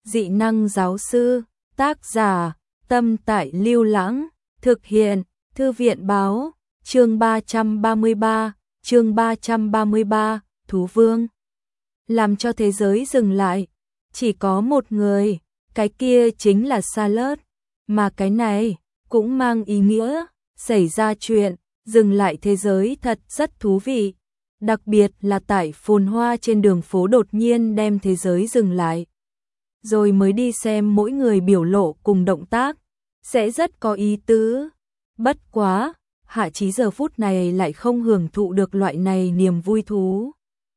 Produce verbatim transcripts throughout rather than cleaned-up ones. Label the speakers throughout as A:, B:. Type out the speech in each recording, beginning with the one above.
A: dị năng giáo sư, tác giả, Tâm Tại Lưu Lãng, thực hiện, Thư viện báo, chương ba trăm ba mươi ba, chương ba trăm ba mươi ba, Thú Vương. Làm cho thế giới dừng lại, chỉ có một người, cái kia chính là Charlotte, mà cái này cũng mang ý nghĩa, xảy ra chuyện, dừng lại thế giới thật rất thú vị. Đặc biệt là tại phồn hoa trên đường phố đột nhiên đem thế giới dừng lại. Rồi mới đi xem mỗi người biểu lộ cùng động tác, sẽ rất có ý tứ. Bất quá, Hạ Chí giờ phút này lại không hưởng thụ được loại này niềm vui thú.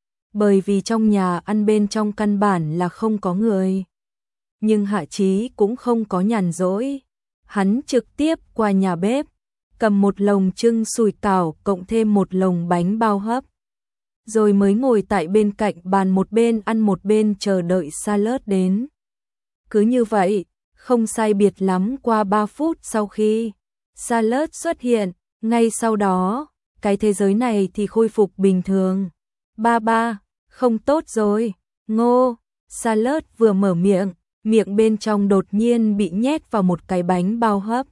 A: Bởi vì trong nhà ăn bên trong căn bản là không có người. Nhưng Hạ Chí cũng không có nhàn rỗi. Hắn trực tiếp qua nhà bếp, cầm một lồng trưng sủi cảo cộng thêm một lồng bánh bao hấp. Rồi mới ngồi tại bên cạnh bàn một bên ăn một bên chờ đợi Charlotte đến. Cứ như vậy, không sai biệt lắm qua ba phút sau khi Charlotte xuất hiện, ngay sau đó, cái thế giới này thì khôi phục bình thường. Ba ba, không tốt rồi, ngô, Charlotte vừa mở miệng, miệng bên trong đột nhiên bị nhét vào một cái bánh bao hấp.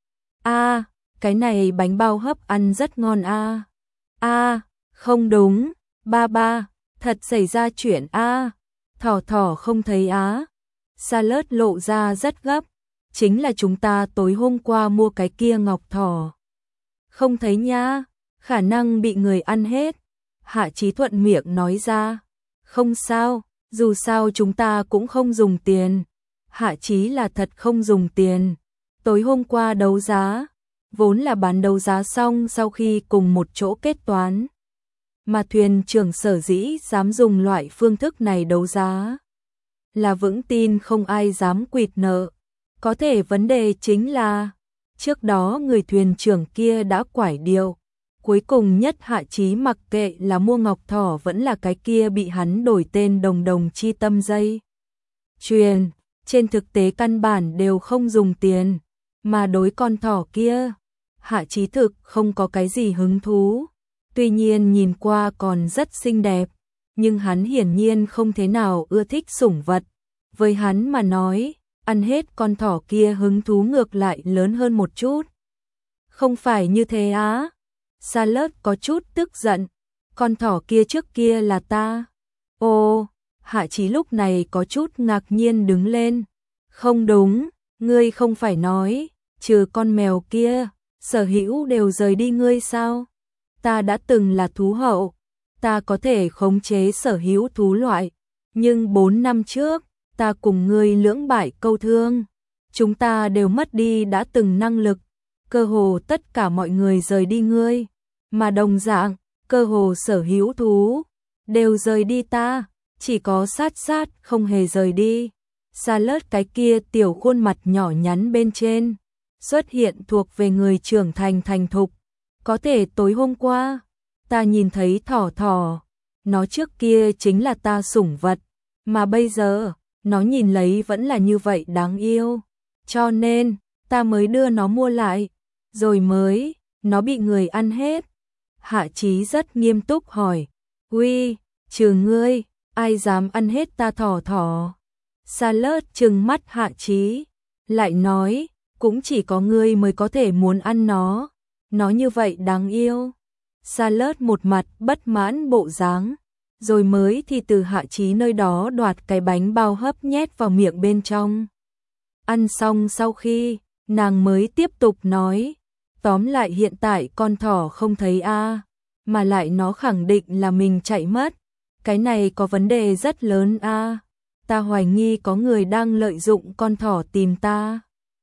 A: A, à, cái này bánh bao hấp ăn rất ngon a. À. A, à, không đúng, ba ba, thật xảy ra chuyện a. À. Thỏ thỏ không thấy á. Charlotte lộ ra rất gấp, chính là chúng ta tối hôm qua mua cái kia ngọc thỏ. Không thấy nha, khả năng bị người ăn hết. Hạ Chí thuận miệng nói ra, không sao, dù sao chúng ta cũng không dùng tiền. Hạ Chí là thật không dùng tiền. Tối hôm qua đấu giá, vốn là bán đấu giá xong sau khi cùng một chỗ kết toán. Mà thuyền trưởng sở dĩ dám dùng loại phương thức này đấu giá, là vững tin không ai dám quỵt nợ. Có thể vấn đề chính là, trước đó người thuyền trưởng kia đã quải điệu. Cuối cùng nhất Hạ Chí mặc kệ là mua ngọc thỏ vẫn là cái kia bị hắn đổi tên đồng đồng chi tâm dây chuyền, trên thực tế căn bản đều không dùng tiền, mà đối con thỏ kia, Hạ Chí thực không có cái gì hứng thú. Tuy nhiên nhìn qua còn rất xinh đẹp, nhưng hắn hiển nhiên không thế nào ưa thích sủng vật. Với hắn mà nói, ăn hết con thỏ kia hứng thú ngược lại lớn hơn một chút. Không phải như thế á? Charlotte có chút tức giận, con thỏ kia trước kia là ta. Ồ, Hạ Chí lúc này có chút ngạc nhiên đứng lên. Không đúng, ngươi không phải nói, trừ con mèo kia, sở hữu đều rời đi ngươi sao? Ta đã từng là thú hậu, ta có thể khống chế sở hữu thú loại, nhưng bốn năm trước, ta cùng ngươi lưỡng bại câu thương, chúng ta đều mất đi đã từng năng lực, cơ hồ tất cả mọi người rời đi ngươi, mà đồng dạng, cơ hồ sở hữu thú đều rời đi ta, chỉ có sát sát không hề rời đi. Charlotte cái kia tiểu khuôn mặt nhỏ nhắn bên trên, xuất hiện thuộc về người trưởng thành thành thục. Có thể tối hôm qua, ta nhìn thấy thỏ thỏ, nó trước kia chính là ta sủng vật, mà bây giờ, nó nhìn lấy vẫn là như vậy đáng yêu. Cho nên, ta mới đưa nó mua lại, rồi mới, nó bị người ăn hết. Hạ Chí rất nghiêm túc hỏi, uy, trừ ngươi, ai dám ăn hết ta thỏ thỏ? Charlotte trừng mắt Hạ Chí, lại nói, cũng chỉ có ngươi mới có thể muốn ăn nó. Nó như vậy đáng yêu. Charlotte một mặt bất mãn bộ dáng, rồi mới thì từ Hạ Chí nơi đó đoạt cái bánh bao hấp nhét vào miệng bên trong. Ăn xong sau khi, nàng mới tiếp tục nói, tóm lại hiện tại con thỏ không thấy a, mà lại nó khẳng định là mình chạy mất. Cái này có vấn đề rất lớn a. Ta hoài nghi có người đang lợi dụng con thỏ tìm ta.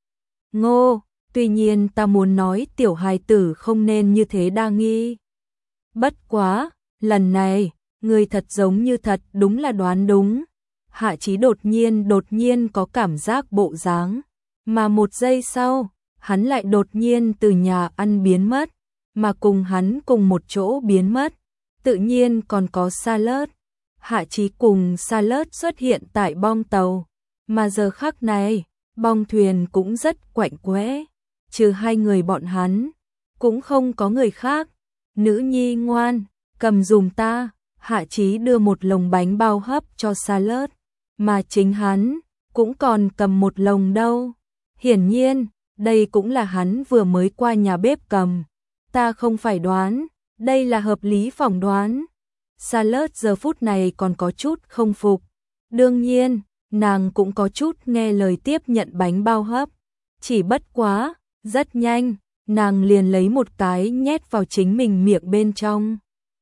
A: Ngô, tuy nhiên ta muốn nói tiểu hài tử không nên như thế đa nghi. Bất quá, lần này, người thật giống như thật đúng là đoán đúng. Hạ Chí đột nhiên đột nhiên có cảm giác bộ dáng, mà một giây sau, hắn lại đột nhiên từ nhà ăn biến mất, mà cùng hắn cùng một chỗ biến mất, tự nhiên còn có Charlotte. Hạ Chí cùng Charlotte xuất hiện tại bong tàu, mà giờ khắc này, bong thuyền cũng rất quạnh quẽ, trừ hai người bọn hắn, cũng không có người khác. Nữ nhi ngoan, cầm dùm ta. Hạ Chí đưa một lồng bánh bao hấp cho Charlotte, mà chính hắn cũng còn cầm một lồng đâu. Hiển nhiên, đây cũng là hắn vừa mới qua nhà bếp cầm. Ta không phải đoán, đây là hợp lý phỏng đoán. Charlotte giờ phút này còn có chút không phục. Đương nhiên, nàng cũng có chút nghe lời tiếp nhận bánh bao hấp. Chỉ bất quá, rất nhanh, nàng liền lấy một cái nhét vào chính mình miệng bên trong.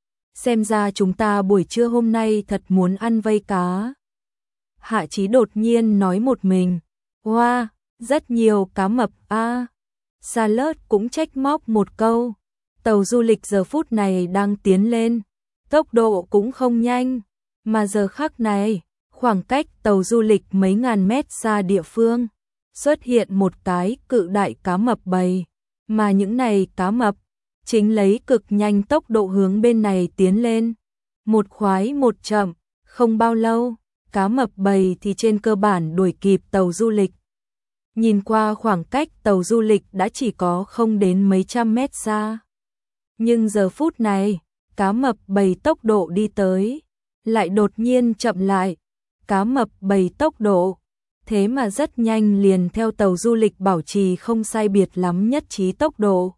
A: Xem ra chúng ta buổi trưa hôm nay thật muốn ăn vây cá. Hạ Chí đột nhiên nói một mình. Wow, rất nhiều cá mập a. À. Charlotte cũng trách móc một câu. Tàu du lịch giờ phút này đang tiến lên, tốc độ cũng không nhanh, mà giờ khắc này, khoảng cách tàu du lịch mấy ngàn mét xa địa phương, xuất hiện một cái cự đại cá mập bầy, mà những này cá mập chính lấy cực nhanh tốc độ hướng bên này tiến lên, một khoái một chậm, không bao lâu, cá mập bầy thì trên cơ bản đuổi kịp tàu du lịch. Nhìn qua khoảng cách tàu du lịch đã chỉ có không đến mấy trăm mét xa. Nhưng giờ phút này, cá mập bầy tốc độ đi tới, lại đột nhiên chậm lại. Cá mập bầy tốc độ, thế mà rất nhanh liền theo tàu du lịch bảo trì không sai biệt lắm nhất trí tốc độ.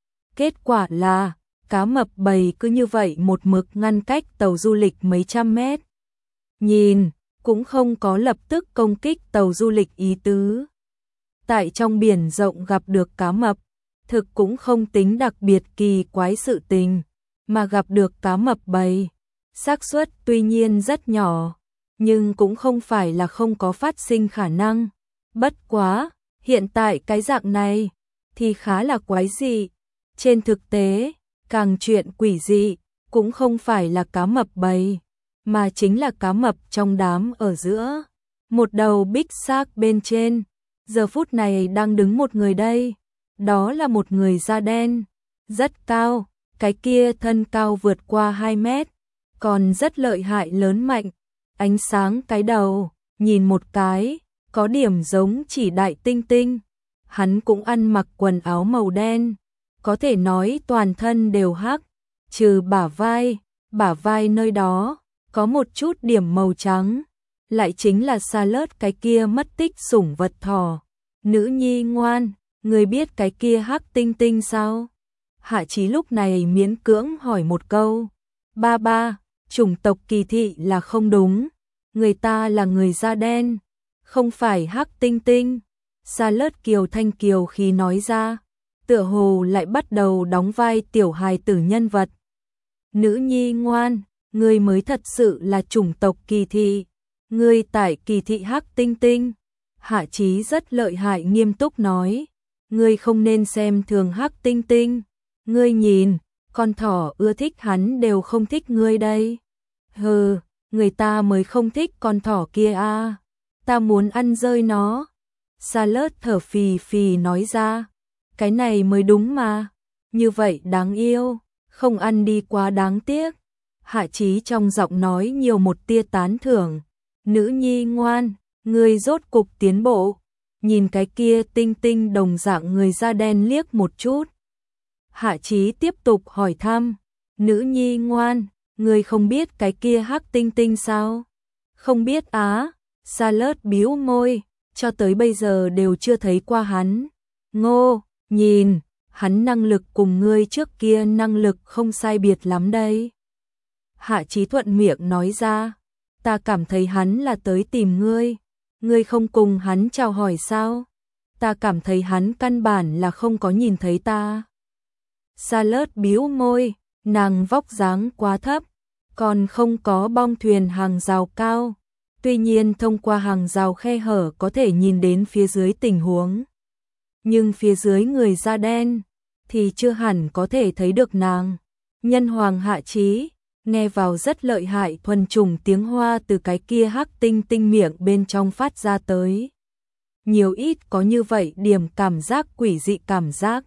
A: Kết quả là, cá mập bầy cứ như vậy một mực ngăn cách tàu du lịch mấy trăm mét. Nhìn, cũng không có lập tức công kích tàu du lịch ý tứ. Tại trong biển rộng gặp được cá mập, thực cũng không tính đặc biệt kỳ quái sự tình, mà gặp được cá mập bầy. Xác suất tuy nhiên rất nhỏ, nhưng cũng không phải là không có phát sinh khả năng. Bất quá, hiện tại cái dạng này, thì khá là quái dị. Trên thực tế, càng chuyện quỷ dị, cũng không phải là cá mập bầy, mà chính là cá mập trong đám ở giữa. Một đầu big shark bên trên, giờ phút này đang đứng một người đây. Đó là một người da đen, rất cao, cái kia thân cao vượt qua hai mét, còn rất lợi hại lớn mạnh, ánh sáng cái đầu, nhìn một cái, có điểm giống chỉ đại tinh tinh. Hắn cũng ăn mặc quần áo màu đen, có thể nói toàn thân đều hắc, trừ bả vai, bả vai nơi đó, có một chút điểm màu trắng, lại chính là Charlotte cái kia mất tích sủng vật thỏ. Nữ nhi ngoan, người biết cái kia hắc tinh tinh sao? Hạ Chí lúc này miễn cưỡng hỏi một câu. Ba ba, chủng tộc kỳ thị là không đúng, người ta là người da đen, không phải hắc tinh tinh. Charlotte kiều thanh kiều khí nói ra, tựa hồ lại bắt đầu đóng vai tiểu hài tử nhân vật. Nữ nhi ngoan, ngươi mới thật sự là chủng tộc kỳ thị, ngươi tại kỳ thị hắc tinh tinh. Hạ Chí rất lợi hại nghiêm túc nói, ngươi không nên xem thường hắc tinh tinh, ngươi nhìn, con thỏ ưa thích hắn đều không thích ngươi đây. Hừ, người ta mới không thích con thỏ kia a, ta muốn ăn rơi nó. Charlotte thở phì phì nói ra, cái này mới đúng mà, như vậy đáng yêu, không ăn đi quá đáng tiếc. Hạ Chí trong giọng nói nhiều một tia tán thưởng, nữ nhi ngoan, ngươi rốt cục tiến bộ. Nhìn cái kia tinh tinh đồng dạng người da đen liếc một chút. Hạ Chí tiếp tục hỏi thăm, nữ nhi ngoan, ngươi không biết cái kia hắc tinh tinh sao? Không biết á. Charlotte bĩu môi, cho tới bây giờ đều chưa thấy qua hắn. Ngô, nhìn, hắn năng lực cùng ngươi trước kia năng lực không sai biệt lắm đây. Hạ Chí thuận miệng nói ra, ta cảm thấy hắn là tới tìm ngươi. Ngươi không cùng hắn chào hỏi sao? Ta cảm thấy hắn căn bản là không có nhìn thấy ta. Charlotte bĩu môi, nàng vóc dáng quá thấp, còn không có bong thuyền hàng rào cao. Tuy nhiên thông qua hàng rào khe hở có thể nhìn đến phía dưới tình huống. Nhưng phía dưới người da đen thì chưa hẳn có thể thấy được nàng. Nhân hoàng Hạ Chí nghe vào rất lợi hại thuần trùng tiếng Hoa từ cái kia hắc tinh tinh miệng bên trong phát ra tới. Nhiều ít có như vậy điểm cảm giác quỷ dị cảm giác.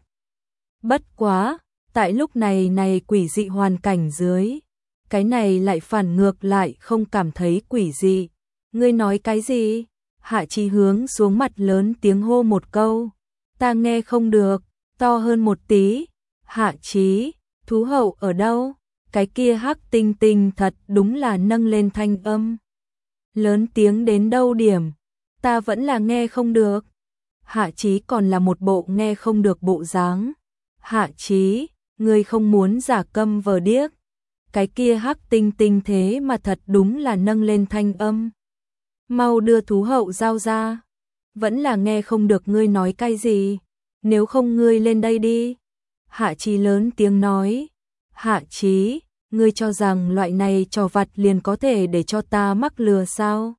A: Bất quá, tại lúc này này quỷ dị hoàn cảnh dưới, cái này lại phản ngược lại không cảm thấy quỷ dị. Ngươi nói cái gì? Hạ Chí hướng xuống mặt lớn tiếng hô một câu. Ta nghe không được, to hơn một tí. Hạ Chí, thú hậu ở đâu? Cái kia hắc tinh tinh thật đúng là nâng lên thanh âm. Lớn tiếng đến đâu điểm? ta vẫn là nghe không được. Hạ Chí còn là một bộ nghe không được bộ dáng. Hạ Chí, ngươi không muốn giả câm vờ điếc. Cái kia Hắc Tinh Tinh thế mà thật đúng là nâng lên thanh âm. Mau đưa thú hậu giao ra. Vẫn là nghe không được ngươi nói cái gì. Nếu không ngươi lên đây đi. Hạ Chí lớn tiếng nói. Hạ Chí, ngươi cho rằng loại này trò vặt liền có thể để cho ta mắc lừa sao?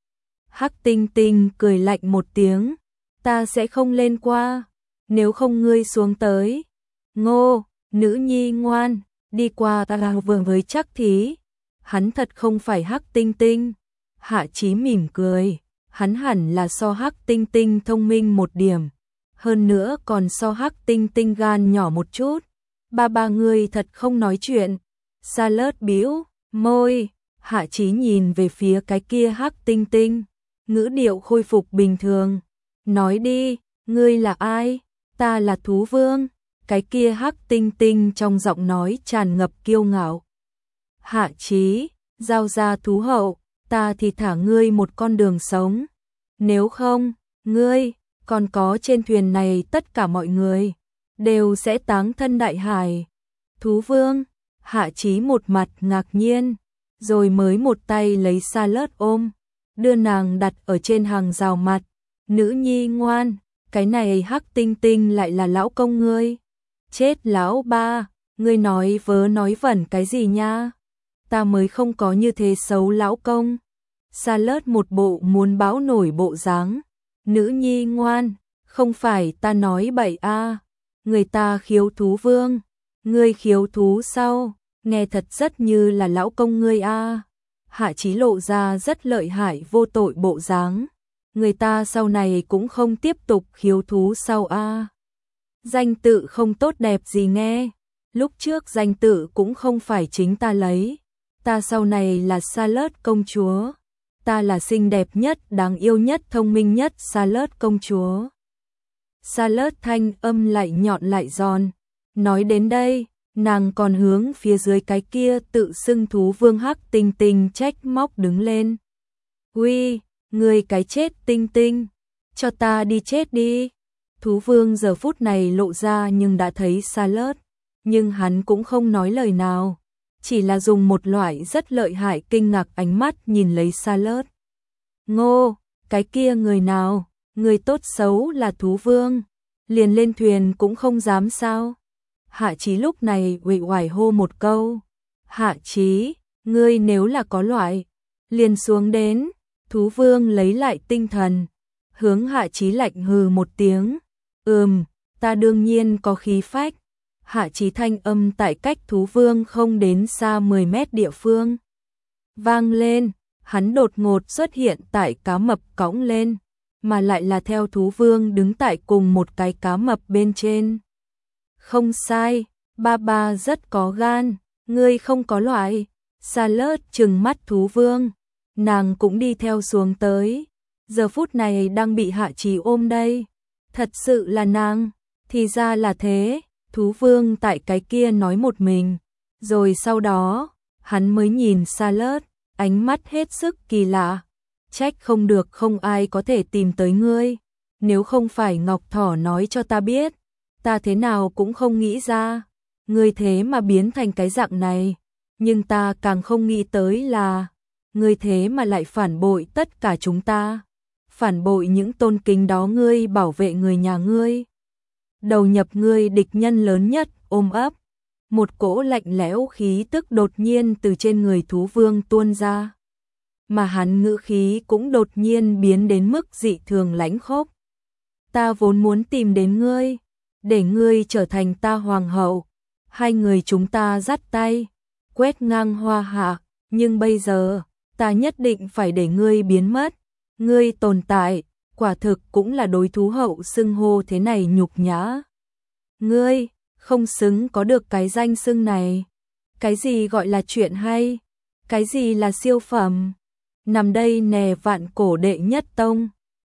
A: Hắc Tinh Tinh cười lạnh một tiếng. Ta sẽ không lên qua. Nếu không ngươi xuống tới. Ngô, nữ nhi ngoan, đi qua ta là vừa với chắc thí. Hắn thật không phải Hắc Tinh Tinh. Hạ Chí mỉm cười. Hắn hẳn là so Hắc Tinh Tinh thông minh một điểm. Hơn nữa còn so Hắc Tinh Tinh gan nhỏ một chút. Ba ba người thật không nói chuyện. Salad bĩu môi. Hạ Chí nhìn về phía cái kia Hắc Tinh Tinh. Ngữ điệu khôi phục bình thường. Nói đi, ngươi là ai? Ta là thú vương. Cái kia Hắc Tinh Tinh trong giọng nói tràn ngập kiêu ngạo. Hạ Chí, giao ra thú hậu, ta thì thả ngươi một con đường sống. Nếu không, ngươi, còn có trên thuyền này tất cả mọi người, đều sẽ táng thân đại hải. Thú vương, Hạ Chí một mặt ngạc nhiên, rồi mới một tay lấy Salad ôm, đưa nàng đặt ở trên hàng rào mặt. Nữ nhi ngoan, cái này Hắc Tinh Tinh lại là lão công ngươi. Chết lão ba, ngươi nói vớ nói vẩn cái gì nha? Ta mới không có như thế xấu lão công. Salad một bộ muốn bão nổi bộ dáng. Nữ nhi ngoan, không phải ta nói bậy a, à. Người ta khiếu thú vương, ngươi khiếu thú sau, nghe thật rất như là lão công ngươi a. À. Hạ Chí lộ ra rất lợi hại vô tội bộ dáng. Người ta sau này cũng không tiếp tục khiếu thú sau a. À. Danh tự không tốt đẹp gì nghe. Lúc trước danh tự cũng không phải chính ta lấy. Ta sau này là Salad công chúa. Ta là xinh đẹp nhất, đáng yêu nhất, thông minh nhất Salad công chúa. Salad thanh âm lại nhọn lại giòn. Nói đến đây, nàng còn hướng phía dưới cái kia tự xưng thú vương Hắc Tinh Tinh trách móc đứng lên. Uy, người cái chết Tinh Tinh, cho ta đi chết đi. Thú vương giờ phút này lộ ra nhưng đã thấy Salad, nhưng hắn cũng không nói lời nào, chỉ là dùng một loại rất lợi hại kinh ngạc ánh mắt nhìn lấy Salad. Ngô, cái kia người nào, người tốt xấu là thú vương, liền lên thuyền cũng không dám sao? Hạ Chí lúc này uể oải hô một câu. Hạ Chí, ngươi nếu là có loại, liền xuống đến. Thú vương lấy lại tinh thần, hướng Hạ Chí lạnh hừ một tiếng. Ừm, ta đương nhiên có khí phách. Hạ Chí thanh âm tại cách thú vương không đến xa mười mét địa phương vang lên, hắn đột ngột xuất hiện tại cá mập cõng lên, mà lại là theo thú vương đứng tại cùng một cái cá mập bên trên. Không sai, ba ba rất có gan, ngươi không có loại. Salad trừng mắt thú vương, nàng cũng đi theo xuống tới, giờ phút này đang bị Hạ Chí ôm đây. Thật sự là nàng, thì ra là thế. Thú vương tại cái kia nói một mình, rồi sau đó, hắn mới nhìn Salad, ánh mắt hết sức kỳ lạ. Trách không được không ai có thể tìm tới ngươi, nếu không phải Ngọc Thỏ nói cho ta biết, ta thế nào cũng không nghĩ ra, ngươi thế mà biến thành cái dạng này, nhưng ta càng không nghĩ tới là, ngươi thế mà lại phản bội tất cả chúng ta, phản bội những tôn kính đó ngươi bảo vệ người nhà ngươi. Đầu nhập ngươi địch nhân lớn nhất, ôm ấp. Một cỗ lạnh lẽo khí tức đột nhiên từ trên người thú vương tuôn ra. Mà hắn ngữ khí cũng đột nhiên biến đến mức dị thường lãnh khốc. Ta vốn muốn tìm đến ngươi, để ngươi trở thành ta hoàng hậu. Hai người chúng ta dắt tay, quét ngang hoa hạ, nhưng bây giờ, ta nhất định phải để ngươi biến mất. Ngươi tồn tại, quả thực cũng là đối thú hậu xưng hô thế này nhục nhã. Ngươi, không xứng có được cái danh xưng này. Cái gì gọi là chuyện hay? Cái gì là siêu phẩm? Nằm đây nè vạn cổ đệ nhất tông.